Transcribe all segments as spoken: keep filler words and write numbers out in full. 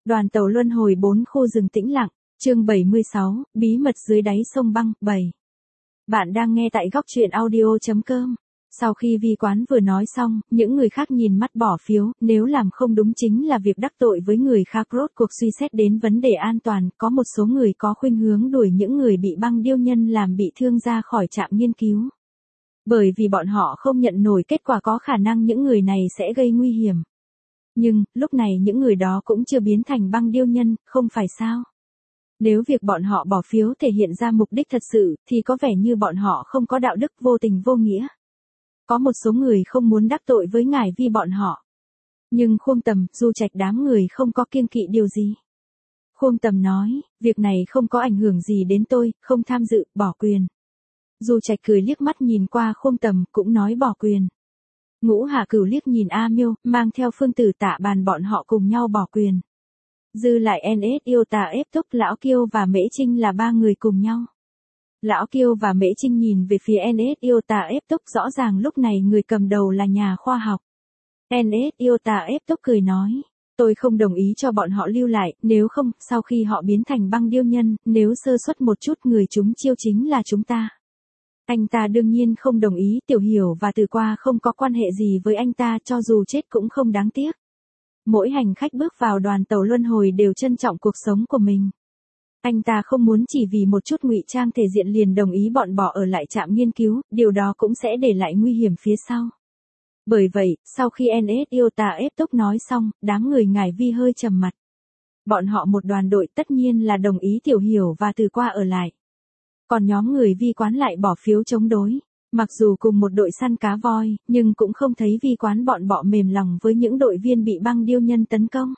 Đoàn tàu luân hồi bốn khu rừng tĩnh lặng, chương bảy mươi sáu, bí mật dưới đáy sông băng, bảy. Bạn đang nghe tại góc truyện audio chấm com. Sau khi Vi Quán vừa nói xong, những người khác nhìn mắt bỏ phiếu, nếu làm không đúng chính là việc đắc tội với người khác. Rốt cuộc suy xét đến vấn đề an toàn, có một số người có khuynh hướng đuổi những người bị băng điêu nhân làm bị thương ra khỏi trạm nghiên cứu. Bởi vì bọn họ không nhận nổi kết quả có khả năng những người này sẽ gây nguy hiểm. Nhưng, lúc này những người đó cũng chưa biến thành băng điêu nhân, không phải sao? Nếu việc bọn họ bỏ phiếu thể hiện ra mục đích thật sự, thì có vẻ như bọn họ không có đạo đức, vô tình vô nghĩa. Có một số người không muốn đắc tội với ngài Vi bọn họ. Nhưng Khuông Tầm, Du Trạch đám người không có kiêng kỵ điều gì. Khuông Tầm nói, việc này không có ảnh hưởng gì đến tôi, không tham dự, bỏ quyền. Du Trạch cười liếc mắt nhìn qua Khuông Tầm, cũng nói bỏ quyền. Ngũ Hà Cửu liếc nhìn A Miêu, mang theo Phương Tử Tạ Bàn bọn họ cùng nhau bỏ quyền. Dư lại en ét Yêu Tà ép Túc, Lão Kiêu và Mễ Trinh là ba người cùng nhau. Lão Kiêu và Mễ Trinh nhìn về phía en ét Yêu Tà ép Túc, rõ ràng lúc này người cầm đầu là nhà khoa học. en ét Yêu Tà ép Túc cười nói, tôi không đồng ý cho bọn họ lưu lại, nếu không, sau khi họ biến thành băng điêu nhân, nếu sơ suất một chút người chúng chiêu chính là chúng ta. Anh ta đương nhiên không đồng ý, Tiểu Hiểu và Từ Qua không có quan hệ gì với anh ta, cho dù chết cũng không đáng tiếc. Mỗi hành khách bước vào đoàn tàu luân hồi đều trân trọng cuộc sống của mình. Anh ta không muốn chỉ vì một chút ngụy trang thể diện liền đồng ý bọn bỏ ở lại trạm nghiên cứu, điều đó cũng sẽ để lại nguy hiểm phía sau. Bởi vậy, sau khi en ét Yêu Tà ép Túc nói xong, đám người ngải Vi hơi trầm mặt. Bọn họ một đoàn đội tất nhiên là đồng ý Tiểu Hiểu và Từ Qua ở lại. Còn nhóm người Vi Quán lại bỏ phiếu chống đối. Mặc dù cùng một đội săn cá voi, nhưng cũng không thấy Vi Quán bọn bọ mềm lòng với những đội viên bị băng điêu nhân tấn công.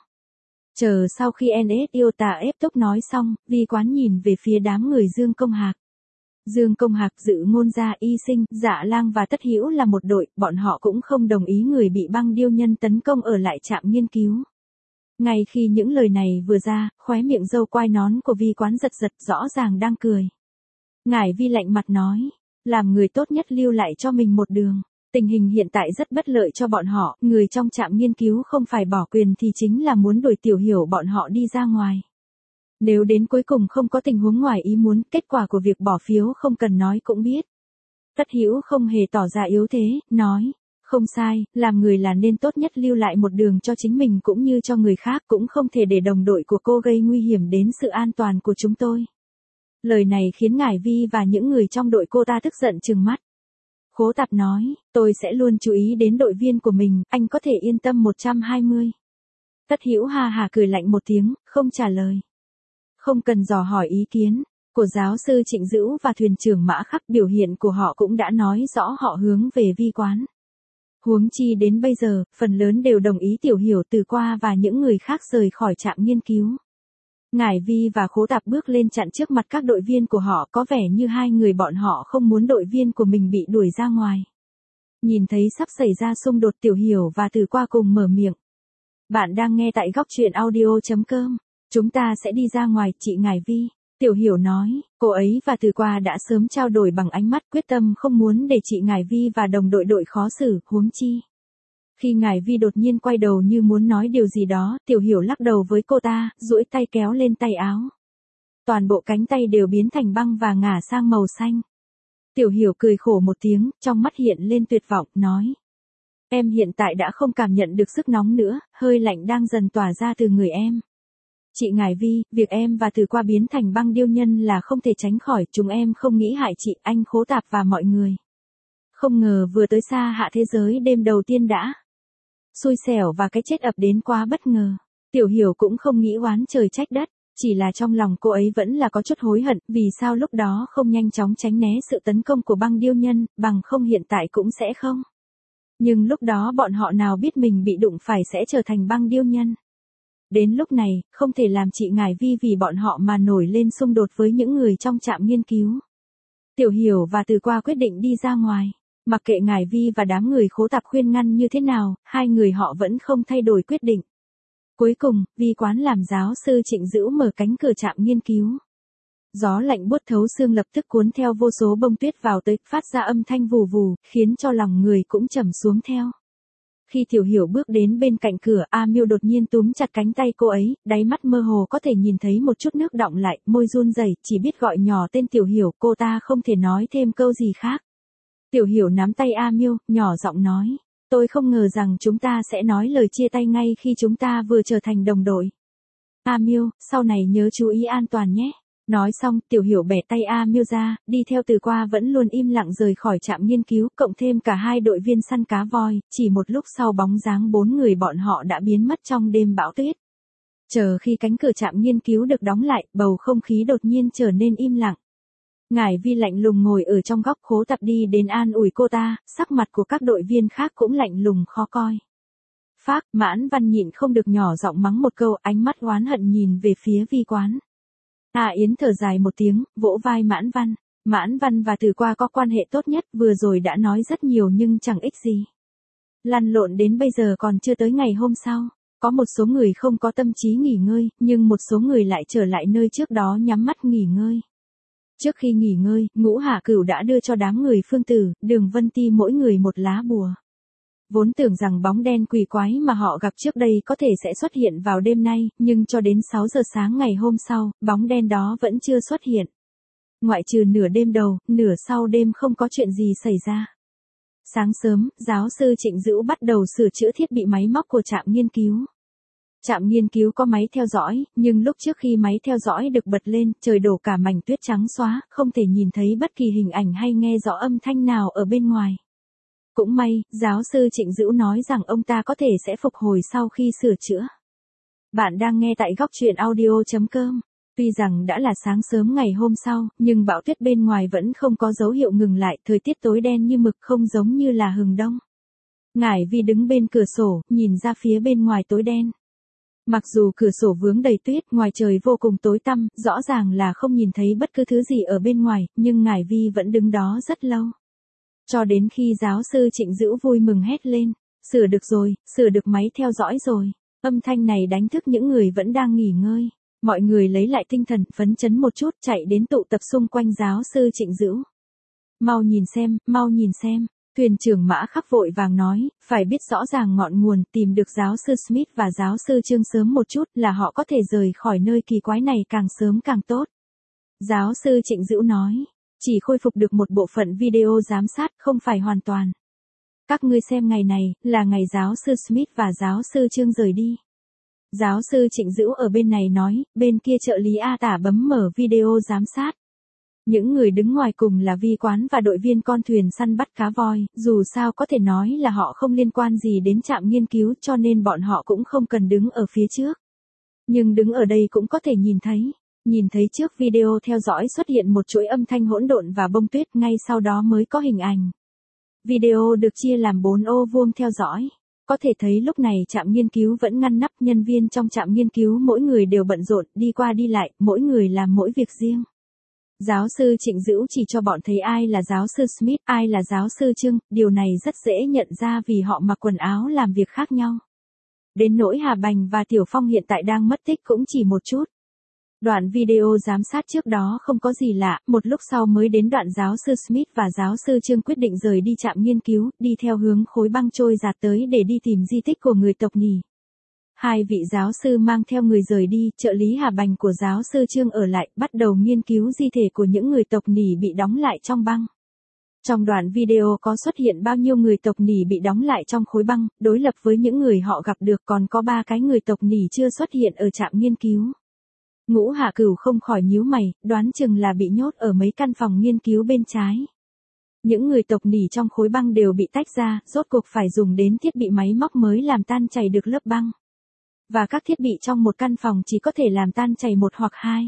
Chờ sau khi en ét Yêu Tà ép Túc nói xong, Vi Quán nhìn về phía đám người Dương Công Hạc. Dương Công Hạc, Dự Ngôn Gia, Y Sinh, Dạ Lang và Tất Hữu là một đội, bọn họ cũng không đồng ý người bị băng điêu nhân tấn công ở lại trạm nghiên cứu. Ngay khi những lời này vừa ra, khóe miệng râu quai nón của Vi Quán giật giật, rõ ràng đang cười. Ngải Vi lạnh mặt nói, làm người tốt nhất lưu lại cho mình một đường. Tình hình hiện tại rất bất lợi cho bọn họ, người trong trạm nghiên cứu không phải bỏ quyền thì chính là muốn đuổi Tiểu Hiểu bọn họ đi ra ngoài. Nếu đến cuối cùng không có tình huống ngoài ý muốn, kết quả của việc bỏ phiếu không cần nói cũng biết. Tất Hữu không hề tỏ ra yếu thế, nói, không sai, làm người là nên tốt nhất lưu lại một đường cho chính mình cũng như cho người khác, cũng không thể để đồng đội của cô gây nguy hiểm đến sự an toàn của chúng tôi. Lời này khiến ngải Vi và những người trong đội cô ta tức giận trừng mắt. Khố Tạp nói, tôi sẽ luôn chú ý đến đội viên của mình, anh có thể yên tâm một trăm hai mươi. Tất Hữu ha hà cười lạnh một tiếng, không trả lời. Không cần dò hỏi ý kiến của giáo sư Trịnh Dữu và thuyền trưởng Mã Khắc, biểu hiện của họ cũng đã nói rõ họ hướng về Vi Quán. Huống chi đến bây giờ, phần lớn đều đồng ý Tiểu Hiểu, Từ Qua và những người khác rời khỏi trạm nghiên cứu. Ngải Vi và Khố Tạp bước lên chặn trước mặt các đội viên của họ, có vẻ như hai người bọn họ không muốn đội viên của mình bị đuổi ra ngoài. Nhìn thấy sắp xảy ra xung đột, Tiểu Hiểu và Từ Qua cùng mở miệng. Bạn đang nghe tại góc truyện audio chấm com. Chúng ta sẽ đi ra ngoài, chị Ngải Vi. Tiểu Hiểu nói, cô ấy và Từ Qua đã sớm trao đổi bằng ánh mắt, quyết tâm không muốn để chị Ngải Vi và đồng đội đội khó xử, huống chi. Khi Ngải Vi đột nhiên quay đầu như muốn nói điều gì đó, Tiểu Hiểu lắc đầu với cô ta, duỗi tay kéo lên tay áo. Toàn bộ cánh tay đều biến thành băng và ngả sang màu xanh. Tiểu Hiểu cười khổ một tiếng, trong mắt hiện lên tuyệt vọng, nói. Em hiện tại đã không cảm nhận được sức nóng nữa, hơi lạnh đang dần tỏa ra từ người em. Chị Ngải Vi, việc em và Từ Qua biến thành băng điêu nhân là không thể tránh khỏi, chúng em không nghĩ hại chị, anh, Khố Tạp và mọi người. Không ngờ vừa tới xa hạ thế giới đêm đầu tiên đã. Xui xẻo và cái chết ập đến quá bất ngờ. Tiểu Hiểu cũng không nghĩ oán trời trách đất, chỉ là trong lòng cô ấy vẫn là có chút hối hận, vì sao lúc đó không nhanh chóng tránh né sự tấn công của băng điêu nhân, bằng không hiện tại cũng sẽ không. Nhưng lúc đó bọn họ nào biết mình bị đụng phải sẽ trở thành băng điêu nhân. Đến lúc này, không thể làm chị Ngải Vi vì bọn họ mà nổi lên xung đột với những người trong trạm nghiên cứu. Tiểu Hiểu và Từ Qua quyết định đi ra ngoài. Mặc kệ Ngải Vi và đám người Khố Tạp khuyên ngăn như thế nào, hai người họ vẫn không thay đổi quyết định. Cuối cùng, Vi Quán làm giáo sư Trịnh Dữu mở cánh cửa trạm nghiên cứu. Gió lạnh buốt thấu xương lập tức cuốn theo vô số bông tuyết vào tới, phát ra âm thanh vù vù, khiến cho lòng người cũng trầm xuống theo. Khi Tiểu Hiểu bước đến bên cạnh cửa, A Miêu đột nhiên túm chặt cánh tay cô ấy, đáy mắt mơ hồ có thể nhìn thấy một chút nước đọng lại, môi run rẩy, chỉ biết gọi nhỏ tên Tiểu Hiểu, cô ta không thể nói thêm câu gì khác. Tiểu Hiểu nắm tay A Miêu, nhỏ giọng nói, tôi không ngờ rằng chúng ta sẽ nói lời chia tay ngay khi chúng ta vừa trở thành đồng đội. A Miêu, sau này nhớ chú ý an toàn nhé. Nói xong, Tiểu Hiểu bẻ tay A Miêu ra, đi theo từ qua vẫn luôn im lặng rời khỏi trạm nghiên cứu, cộng thêm cả hai đội viên săn cá voi, chỉ một lúc sau bóng dáng bốn người bọn họ đã biến mất trong đêm bão tuyết. Chờ khi cánh cửa trạm nghiên cứu được đóng lại, bầu không khí đột nhiên trở nên im lặng. Ngải Vi lạnh lùng ngồi ở trong góc, Khố Tập đi đến an ủi cô ta, sắc mặt của các đội viên khác cũng lạnh lùng khó coi. Phác, Mãn Văn nhịn không được nhỏ giọng mắng một câu, ánh mắt oán hận nhìn về phía Vi Quán. A Yến thở dài một tiếng, vỗ vai Mãn Văn. Mãn Văn và Từ Qua có quan hệ tốt nhất, vừa rồi đã nói rất nhiều nhưng chẳng ích gì. Lăn lộn đến bây giờ còn chưa tới ngày hôm sau. Có một số người không có tâm trí nghỉ ngơi, nhưng một số người lại trở lại nơi trước đó nhắm mắt nghỉ ngơi. Trước khi nghỉ ngơi, Ngũ Hạ Cửu đã đưa cho đám người Phương Tử, Đường Vân Ti mỗi người một lá bùa. Vốn tưởng rằng bóng đen quỷ quái mà họ gặp trước đây có thể sẽ xuất hiện vào đêm nay, nhưng cho đến sáu giờ sáng ngày hôm sau, bóng đen đó vẫn chưa xuất hiện. Ngoại trừ nửa đêm đầu, nửa sau đêm không có chuyện gì xảy ra. Sáng sớm, giáo sư Trịnh Dữu bắt đầu sửa chữa thiết bị máy móc của trạm nghiên cứu. Trạm nghiên cứu có máy theo dõi, nhưng lúc trước khi máy theo dõi được bật lên, trời đổ cả mảnh tuyết trắng xóa, không thể nhìn thấy bất kỳ hình ảnh hay nghe rõ âm thanh nào ở bên ngoài. Cũng may, giáo sư Trịnh Dữu nói rằng ông ta có thể sẽ phục hồi sau khi sửa chữa. Bạn đang nghe tại góc truyện audio chấm com. Tuy rằng đã là sáng sớm ngày hôm sau, nhưng bão tuyết bên ngoài vẫn không có dấu hiệu ngừng lại, thời tiết tối đen như mực không giống như là hừng đông. Ngải Vi đứng bên cửa sổ, nhìn ra phía bên ngoài tối đen. Mặc dù cửa sổ vướng đầy tuyết, ngoài trời vô cùng tối tăm, rõ ràng là không nhìn thấy bất cứ thứ gì ở bên ngoài, nhưng Ngải Vi vẫn đứng đó rất lâu. Cho đến khi giáo sư Trịnh Dữu vui mừng hét lên, sửa được rồi, sửa được máy theo dõi rồi. Âm thanh này đánh thức những người vẫn đang nghỉ ngơi. Mọi người lấy lại tinh thần, phấn chấn một chút, chạy đến tụ tập xung quanh giáo sư Trịnh Dữu. Mau nhìn xem, mau nhìn xem. Thuyền trưởng Mã Khắc vội vàng nói, phải biết rõ ràng ngọn nguồn, tìm được giáo sư Smith và giáo sư Trương sớm một chút là họ có thể rời khỏi nơi kỳ quái này càng sớm càng tốt. Giáo sư Trịnh Dữu nói, chỉ khôi phục được một bộ phận video giám sát, không phải hoàn toàn. Các ngươi xem ngày này, là ngày giáo sư Smith và giáo sư Trương rời đi. Giáo sư Trịnh Dữu ở bên này nói, bên kia trợ lý A Tả bấm mở video giám sát. Những người đứng ngoài cùng là Vi Quán và đội viên con thuyền săn bắt cá voi, dù sao có thể nói là họ không liên quan gì đến trạm nghiên cứu cho nên bọn họ cũng không cần đứng ở phía trước. Nhưng đứng ở đây cũng có thể nhìn thấy. Nhìn thấy trước video theo dõi xuất hiện một chuỗi âm thanh hỗn độn và bông tuyết, ngay sau đó mới có hình ảnh. Video được chia làm bốn ô vuông theo dõi. Có thể thấy lúc này trạm nghiên cứu vẫn ngăn nắp, nhân viên trong trạm nghiên cứu mỗi người đều bận rộn, đi qua đi lại, mỗi người làm mỗi việc riêng. Giáo sư Trịnh Dữu chỉ cho bọn thấy ai là giáo sư Smith, ai là giáo sư Trương, điều này rất dễ nhận ra vì họ mặc quần áo làm việc khác nhau. Đến nỗi Hà Bành và Tiểu Phong hiện tại đang mất tích cũng chỉ một chút. Đoạn video giám sát trước đó không có gì lạ, một lúc sau mới đến đoạn giáo sư Smith và giáo sư Trương quyết định rời đi trạm nghiên cứu, đi theo hướng khối băng trôi dạt tới để đi tìm di tích của người tộc Nỉ. Hai vị giáo sư mang theo người rời đi, trợ lý Hà Bành của giáo sư Trương ở lại, bắt đầu nghiên cứu di thể của những người tộc Nỉ bị đóng lại trong băng. Trong đoạn video có xuất hiện bao nhiêu người tộc Nỉ bị đóng lại trong khối băng, đối lập với những người họ gặp được còn có ba cái người tộc Nỉ chưa xuất hiện ở trạm nghiên cứu. Ngũ Hạ Cửu không khỏi nhíu mày, đoán chừng là bị nhốt ở mấy căn phòng nghiên cứu bên trái. Những người tộc Nỉ trong khối băng đều bị tách ra, rốt cuộc phải dùng đến thiết bị máy móc mới làm tan chảy được lớp băng. Và các thiết bị trong một căn phòng chỉ có thể làm tan chảy một hoặc hai.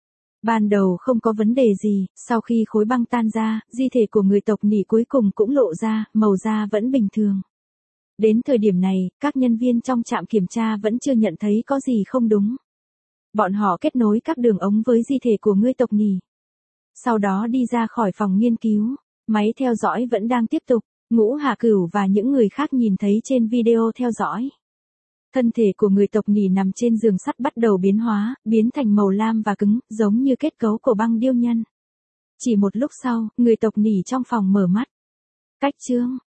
Ban đầu không có vấn đề gì, sau khi khối băng tan ra, di thể của người tộc Nỉ cuối cùng cũng lộ ra, màu da vẫn bình thường. Đến thời điểm này, các nhân viên trong trạm kiểm tra vẫn chưa nhận thấy có gì không đúng. Bọn họ kết nối các đường ống với di thể của người tộc Nỉ. Sau đó đi ra khỏi phòng nghiên cứu, máy theo dõi vẫn đang tiếp tục, Ngũ Hạ Cửu và những người khác nhìn thấy trên video theo dõi. Thân thể của người tộc Nỉ nằm trên giường sắt bắt đầu biến hóa, biến thành màu lam và cứng, giống như kết cấu của băng điêu nhân. Chỉ một lúc sau, người tộc Nỉ trong phòng mở mắt. Cách chương